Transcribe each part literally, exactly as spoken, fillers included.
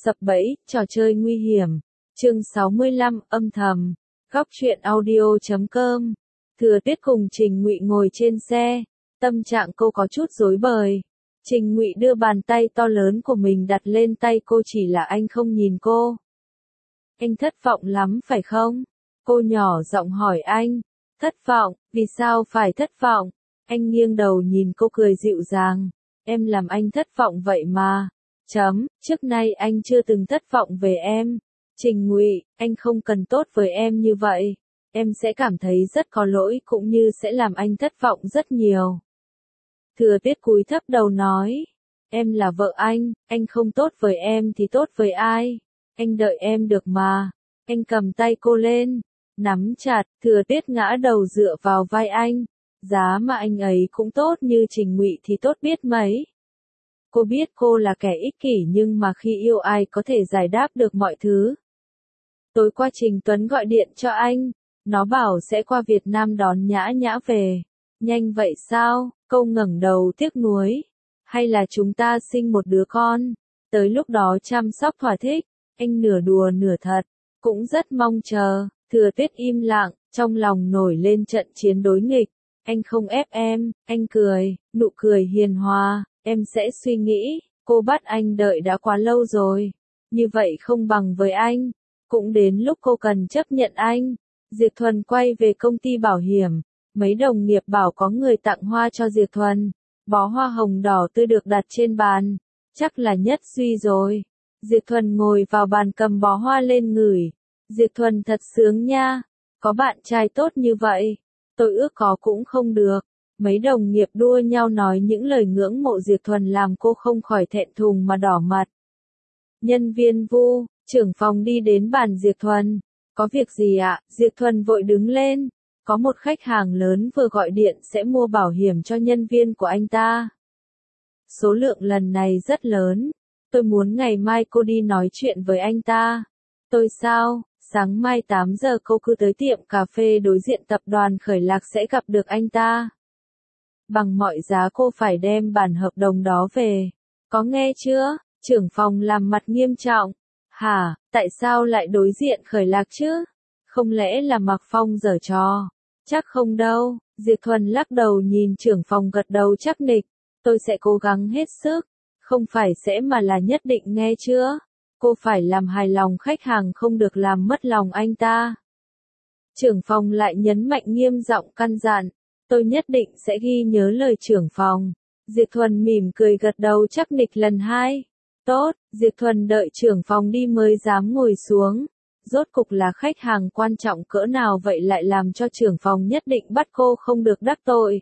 Sập bẫy, trò chơi nguy hiểm. Chương sáu mươi lăm, âm thầm. Góc truyện audio chấm com. Thừa Tuyết cùng Trình Ngụy ngồi trên xe, tâm trạng cô có chút rối bời. Trình Ngụy đưa bàn tay to lớn của mình đặt lên tay cô, chỉ là anh không nhìn cô. Anh thất vọng lắm phải không? Cô nhỏ giọng hỏi anh. Thất vọng, vì sao phải thất vọng? Anh nghiêng đầu nhìn cô cười dịu dàng. Em làm anh thất vọng vậy mà. Chấm, trước nay anh chưa từng thất vọng về em. Trình Ngụy, anh không cần tốt với em như vậy. Em sẽ cảm thấy rất có lỗi cũng như sẽ làm anh thất vọng rất nhiều. Thừa Tuyết cúi thấp đầu nói. Em là vợ anh, anh không tốt với em thì tốt với ai? Anh đợi em được mà. Anh cầm tay cô lên, nắm chặt. Thừa Tuyết ngã đầu dựa vào vai anh. Giá mà anh ấy cũng tốt như Trình Ngụy thì tốt biết mấy. Cô biết cô là kẻ ích kỷ nhưng mà khi yêu ai có thể giải đáp được mọi thứ. Tối qua Trình Tuấn gọi điện cho anh. Nó bảo sẽ qua Việt Nam đón Nhã Nhã về. Nhanh vậy sao? Câu ngẩng đầu tiếc nuối. Hay là chúng ta sinh một đứa con? Tới lúc đó chăm sóc thỏa thích. Anh nửa đùa nửa thật. Cũng rất mong chờ. Thừa Tuyết im lặng, trong lòng nổi lên trận chiến đối nghịch. Anh không ép em, anh cười, nụ cười hiền hòa. Em sẽ suy nghĩ, cô bắt anh đợi đã quá lâu rồi. Như vậy không bằng với anh. Cũng đến lúc cô cần chấp nhận anh. Diệp Thuần quay về công ty bảo hiểm. Mấy đồng nghiệp bảo có người tặng hoa cho Diệp Thuần. Bó hoa hồng đỏ tươi được đặt trên bàn. Chắc là Nhất Duy rồi. Diệp Thuần ngồi vào bàn cầm bó hoa lên ngửi. Diệp Thuần thật sướng nha. Có bạn trai tốt như vậy. Tôi ước có cũng không được. Mấy đồng nghiệp đua nhau nói những lời ngưỡng mộ Diệp Thuần làm cô không khỏi thẹn thùng mà đỏ mặt. Nhân viên Vu, trưởng phòng đi đến bàn Diệp Thuần. Có việc gì ạ? Diệp Thuần vội đứng lên. Có một khách hàng lớn vừa gọi điện sẽ mua bảo hiểm cho nhân viên của anh ta. Số lượng lần này rất lớn. Tôi muốn ngày mai cô đi nói chuyện với anh ta. Tôi sao? Sáng mai tám giờ cô cứ tới tiệm cà phê đối diện tập đoàn Khởi Lạc sẽ gặp được anh ta. Bằng mọi giá cô phải đem bản hợp đồng đó về. Có nghe chưa? Trưởng phòng làm mặt nghiêm trọng. Hả, tại sao lại đối diện Khởi Lạc chứ? Không lẽ là Mạc Phong giở trò? Chắc không đâu. Diệp Thuần lắc đầu nhìn trưởng phòng gật đầu chắc nịch. Tôi sẽ cố gắng hết sức. Không phải sẽ mà là nhất định nghe chưa? Cô phải làm hài lòng khách hàng không được làm mất lòng anh ta. Trưởng phòng lại nhấn mạnh nghiêm giọng căn dặn. Tôi nhất định sẽ ghi nhớ lời trưởng phòng. Diệp Thuần mỉm cười gật đầu chắc nịch lần hai. Tốt, Diệp Thuần đợi trưởng phòng đi mới dám ngồi xuống. Rốt cục là khách hàng quan trọng cỡ nào vậy lại làm cho trưởng phòng nhất định bắt cô không được đắc tội.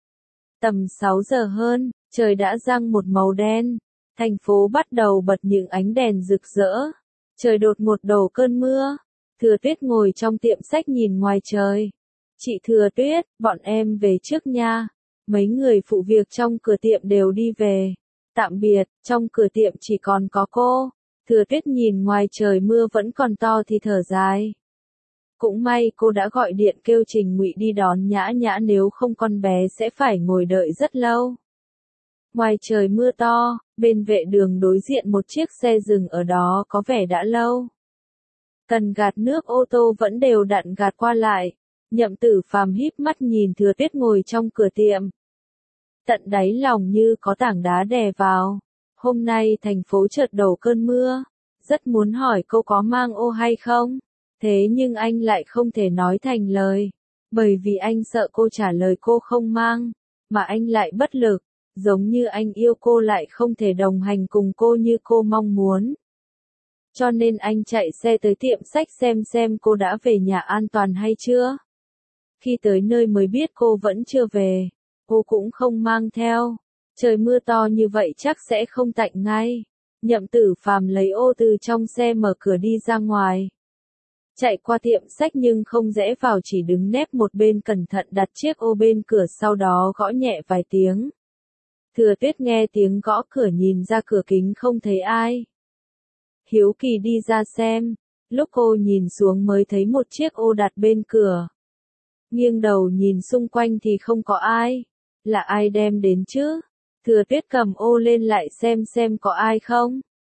Tầm sáu giờ hơn, trời đã răng một màu đen. Thành phố bắt đầu bật những ánh đèn rực rỡ. Trời đột ngột đổ cơn mưa. Thừa Tuyết ngồi trong tiệm sách nhìn ngoài trời. Chị Thừa Tuyết, bọn em về trước nha. Mấy người phụ việc trong cửa tiệm đều đi về. Tạm biệt, trong cửa tiệm chỉ còn có cô. Thừa Tuyết nhìn ngoài trời mưa vẫn còn to thì thở dài. Cũng may cô đã gọi điện kêu Trình Ngụy đi đón Nhã Nhã, nếu không con bé sẽ phải ngồi đợi rất lâu. Ngoài trời mưa to, bên vệ đường đối diện một chiếc xe dừng ở đó có vẻ đã lâu. Cần gạt nước ô tô vẫn đều đặn gạt qua lại. Nhậm Tử Phàm híp mắt nhìn Thừa Tuyết ngồi trong cửa tiệm. Tận đáy lòng như có tảng đá đè vào. Hôm nay thành phố chợt đổ cơn mưa. Rất muốn hỏi cô có mang ô hay không. Thế nhưng anh lại không thể nói thành lời. Bởi vì anh sợ cô trả lời cô không mang. Mà anh lại bất lực. Giống như anh yêu cô lại không thể đồng hành cùng cô như cô mong muốn. Cho nên anh chạy xe tới tiệm sách xem xem cô đã về nhà an toàn hay chưa. Khi tới nơi mới biết cô vẫn chưa về. Cô cũng không mang theo. Trời mưa to như vậy chắc sẽ không tạnh ngay. Nhậm Tử Phàm lấy ô từ trong xe mở cửa đi ra ngoài. Chạy qua tiệm sách nhưng không rẽ vào, chỉ đứng nép một bên cẩn thận đặt chiếc ô bên cửa, sau đó gõ nhẹ vài tiếng. Thừa Tuyết nghe tiếng gõ cửa nhìn ra cửa kính không thấy ai. Hiếu kỳ đi ra xem. Lúc cô nhìn xuống mới thấy một chiếc ô đặt bên cửa. Nghiêng đầu nhìn xung quanh thì không có ai. Là ai đem đến chứ? Thừa Tuyết cầm ô lên lại xem xem có ai không.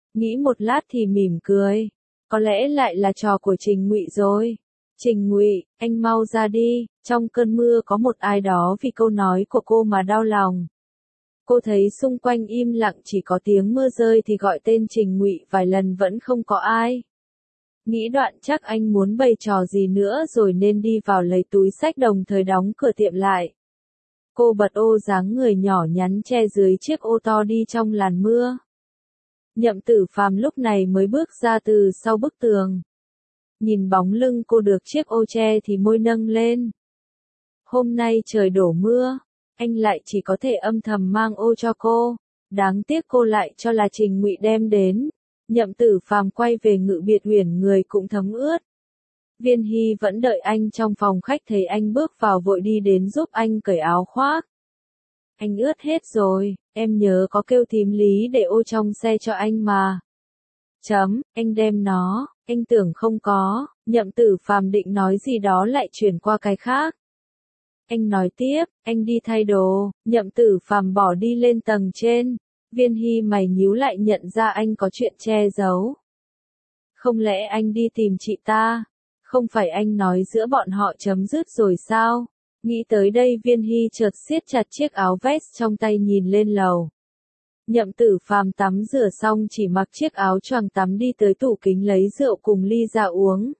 nghĩ một lát thì mỉm cười. Có lẽ lại là trò của Trình Ngụy rồi. Trình Ngụy, anh mau ra đi, trong cơn mưa có một ai đó vì câu nói của cô mà đau lòng. Cô thấy xung quanh im lặng chỉ có tiếng mưa rơi thì gọi tên Trình Ngụy vài lần vẫn không có ai. Nghĩ đoạn chắc anh muốn bày trò gì nữa rồi nên đi vào lấy túi xách đồng thời đóng cửa tiệm lại. Cô bật ô dáng người nhỏ nhắn che dưới chiếc ô to đi trong làn mưa. Nhậm Tử Phàm lúc này mới bước ra từ sau bức tường. Nhìn bóng lưng cô được chiếc ô che thì môi nâng lên. Hôm nay trời đổ mưa, anh lại chỉ có thể âm thầm mang ô cho cô. Đáng tiếc cô lại cho là Trình Ngụy đem đến. Nhậm Tử Phàm quay về Ngự Biệt Uyển người cũng thấm ướt. Viên Hy vẫn đợi anh trong phòng khách thấy anh bước vào vội đi đến giúp anh cởi áo khoác. Anh ướt hết rồi, em nhớ có kêu thím Lý để ô trong xe cho anh mà. Chấm, anh đem nó, anh tưởng không có, Nhậm Tử Phàm định nói gì đó lại chuyển qua cái khác. Anh nói tiếp, anh đi thay đồ, Nhậm Tử Phàm bỏ đi lên tầng trên. Viên Hy mày nhíu lại nhận ra anh có chuyện che giấu. Không lẽ anh đi tìm chị ta? Không phải anh nói giữa bọn họ chấm dứt rồi sao? Nghĩ tới đây Viên Hy chợt siết chặt chiếc áo vest trong tay nhìn lên lầu. Nhậm Tử Phàm tắm rửa xong chỉ mặc chiếc áo choàng tắm đi tới tủ kính lấy rượu cùng ly ra uống.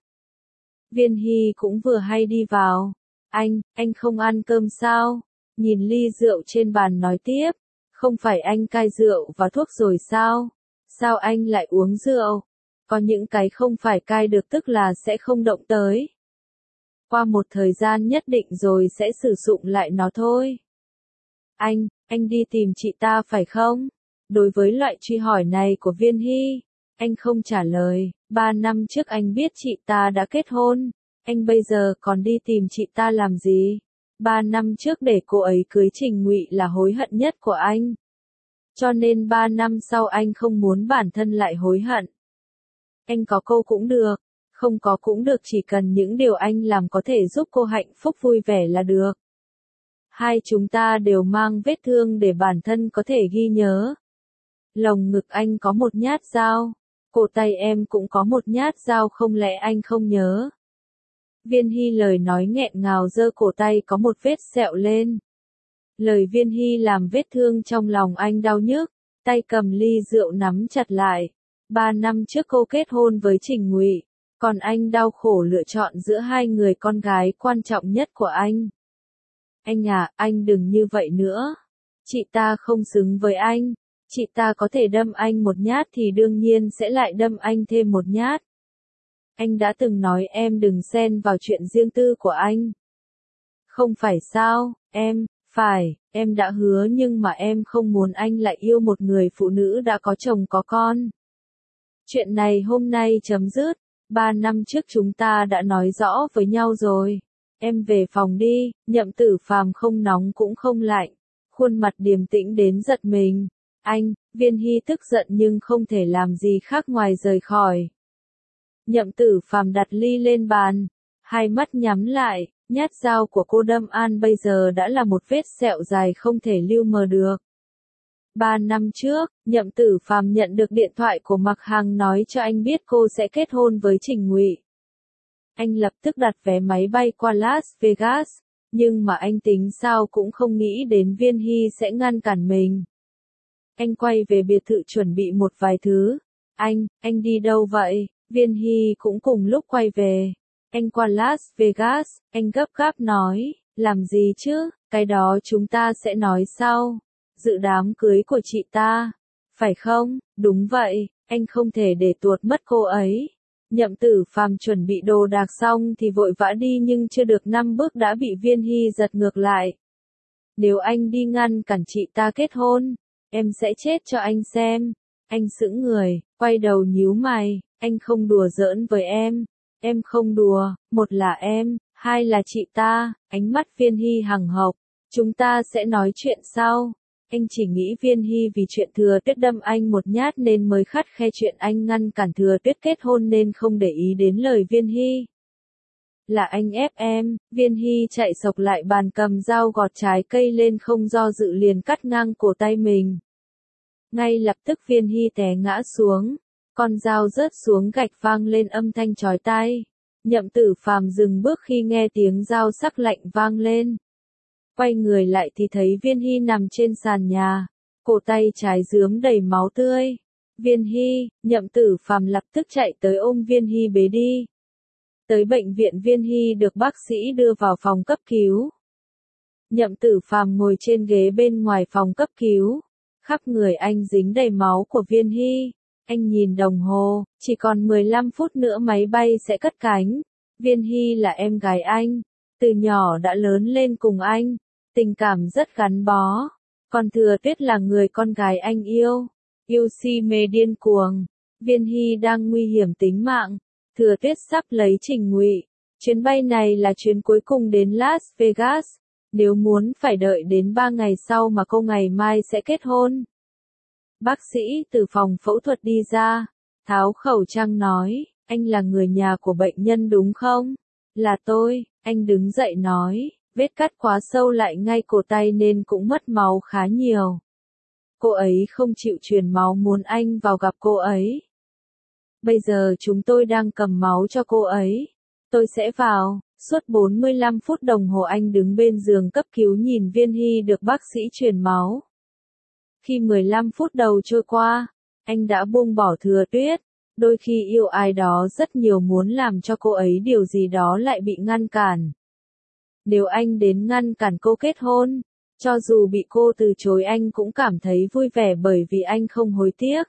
Viên Hy cũng vừa hay đi vào. Anh, anh không ăn cơm sao? Nhìn ly rượu trên bàn nói tiếp. Không phải anh cai rượu và thuốc rồi sao? Sao anh lại uống rượu? Có những cái không phải cai được tức là sẽ không động tới. Qua một thời gian nhất định rồi sẽ sử dụng lại nó thôi. Anh, anh đi tìm chị ta phải không? Đối với loại truy hỏi này của Viên Hy, anh không trả lời. Ba năm trước anh biết chị ta đã kết hôn. Anh bây giờ còn đi tìm chị ta làm gì? Ba năm trước để cô ấy cưới Trình Ngụy là hối hận nhất của anh. Cho nên ba năm sau anh không muốn bản thân lại hối hận. Anh có câu cũng được, không có cũng được, chỉ cần những điều anh làm có thể giúp cô hạnh phúc vui vẻ là được. Hai chúng ta đều mang vết thương để bản thân có thể ghi nhớ. Lồng ngực anh có một nhát dao, cổ tay em cũng có một nhát dao, không lẽ anh không nhớ? Viên Hy lời nói nghẹn ngào giơ cổ tay có một vết sẹo lên. Lời Viên Hy làm vết thương trong lòng anh đau nhức, tay cầm ly rượu nắm chặt lại. Ba năm trước cô kết hôn với Trình Ngụy, còn anh đau khổ lựa chọn giữa hai người con gái quan trọng nhất của anh. Anh à, anh đừng như vậy nữa. Chị ta không xứng với anh. Chị ta có thể đâm anh một nhát thì đương nhiên sẽ lại đâm anh thêm một nhát. Anh đã từng nói em đừng xen vào chuyện riêng tư của anh. Không phải sao, em, phải, em đã hứa nhưng mà em không muốn anh lại yêu một người phụ nữ đã có chồng có con. Chuyện này hôm nay chấm dứt, ba năm trước chúng ta đã nói rõ với nhau rồi. Em về phòng đi, Nhậm Tử Phàm không nóng cũng không lạnh, khuôn mặt điềm tĩnh đến giật mình. Anh, Viên Hy tức giận nhưng không thể làm gì khác ngoài rời khỏi. Nhậm Tử Phàm đặt ly lên bàn, hai mắt nhắm lại, nhát dao của cô đâm An bây giờ đã là một vết sẹo dài không thể lưu mờ được. Ba năm trước, Nhậm Tử Phàm nhận được điện thoại của Mạc Hằng nói cho anh biết cô sẽ kết hôn với Trình Ngụy. Anh lập tức đặt vé máy bay qua Las Vegas, nhưng mà anh tính sao cũng không nghĩ đến Viên Hy sẽ ngăn cản mình. Anh quay về biệt thự chuẩn bị một vài thứ. Anh, anh đi đâu vậy? Viên Hy cũng cùng lúc quay về. Anh qua Las Vegas, anh gấp gáp nói, làm gì chứ, cái đó chúng ta sẽ nói sau. Dự đám cưới của chị ta, phải không? Đúng vậy, anh không thể để tuột mất cô ấy. Nhậm Tử Phàm chuẩn bị đồ đạc xong thì vội vã đi nhưng chưa được năm bước đã bị Viên Hy giật ngược lại. Nếu anh đi ngăn cản chị ta kết hôn, em sẽ chết cho anh xem. Anh sững người, quay đầu nhíu mày, anh không đùa giỡn với em. Em không đùa, một là em, hai là chị ta, ánh mắt Viên Hy hằng hộc. Chúng ta sẽ nói chuyện sau. Anh chỉ nghĩ Viên Hy vì chuyện Thừa Tuyết đâm anh một nhát nên mới khắt khe chuyện anh ngăn cản Thừa Tuyết kết hôn nên không để ý đến lời Viên Hy. Là anh ép em, Viên Hy chạy sộc lại bàn cầm dao gọt trái cây lên không do dự liền cắt ngang cổ tay mình. Ngay lập tức Viên Hy té ngã xuống, con dao rớt xuống gạch vang lên âm thanh chói tai. Nhậm Tử Phàm dừng bước khi nghe tiếng dao sắc lạnh vang lên. Quay người lại thì thấy Viên Hy nằm trên sàn nhà, cổ tay trái rướm đầy máu tươi. Viên Hy, Nhậm Tử Phàm lập tức chạy tới ôm Viên Hy bế đi. Tới bệnh viện Viên Hy được bác sĩ đưa vào phòng cấp cứu. Nhậm Tử Phàm ngồi trên ghế bên ngoài phòng cấp cứu. Khắp người anh dính đầy máu của Viên Hy. Anh nhìn đồng hồ, chỉ còn mười lăm phút nữa máy bay sẽ cất cánh. Viên Hy là em gái anh, từ nhỏ đã lớn lên cùng anh, tình cảm rất gắn bó. Còn Thừa Tuyết là người con gái anh yêu, yêu si mê điên cuồng. Viên Hy đang nguy hiểm tính mạng, Thừa Tuyết sắp lấy Trình Ngụy. Chuyến bay này là chuyến cuối cùng đến Las Vegas, nếu muốn phải đợi đến ba ngày sau mà cô ngày mai sẽ kết hôn. Bác sĩ từ phòng phẫu thuật đi ra, tháo khẩu trang nói, anh là người nhà của bệnh nhân đúng không? Là tôi, anh đứng dậy nói, vết cắt quá sâu lại ngay cổ tay nên cũng mất máu khá nhiều. Cô ấy không chịu truyền máu muốn anh vào gặp cô ấy. Bây giờ chúng tôi đang cầm máu cho cô ấy. Tôi sẽ vào. Suốt bốn mươi lăm phút đồng hồ anh đứng bên giường cấp cứu nhìn Viên Hy được bác sĩ truyền máu. Khi mười lăm phút đầu trôi qua, anh đã buông bỏ Thừa Tuyết. Đôi khi yêu ai đó rất nhiều muốn làm cho cô ấy điều gì đó lại bị ngăn cản. Nếu anh đến ngăn cản cô kết hôn, cho dù bị cô từ chối anh cũng cảm thấy vui vẻ bởi vì anh không hối tiếc.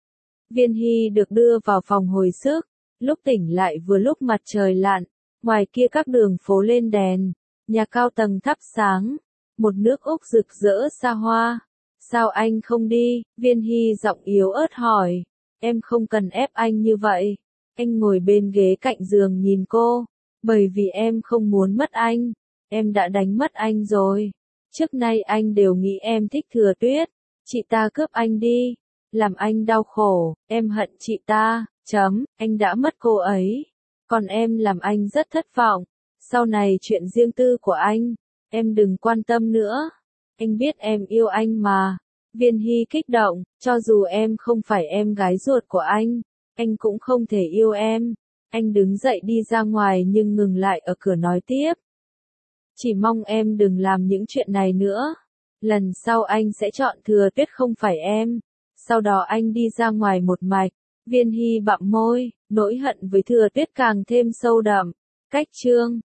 Viên Hy được đưa vào phòng hồi sức, lúc tỉnh lại vừa lúc mặt trời lặn, ngoài kia các đường phố lên đèn, nhà cao tầng thắp sáng, một nước Úc rực rỡ xa hoa. Sao anh không đi? Viên Hy giọng yếu ớt hỏi. Em không cần ép anh như vậy. Anh ngồi bên ghế cạnh giường nhìn cô. Bởi vì em không muốn mất anh. Em đã đánh mất anh rồi. Trước nay anh đều nghĩ em thích Thừa Tuyết. Chị ta cướp anh đi. Làm anh đau khổ. Em hận chị ta. Chấm. Anh đã mất cô ấy. Còn em làm anh rất thất vọng. Sau này chuyện riêng tư của anh, em đừng quan tâm nữa. Anh biết em yêu anh mà. Viên Hy kích động, cho dù em không phải em gái ruột của anh, anh cũng không thể yêu em. Anh đứng dậy đi ra ngoài nhưng ngừng lại ở cửa nói tiếp. Chỉ mong em đừng làm những chuyện này nữa. Lần sau anh sẽ chọn Thừa Tuyết không phải em. Sau đó anh đi ra ngoài một mạch. Viên Hy bặm môi, nỗi hận với Thừa Tuyết càng thêm sâu đậm. Cách chương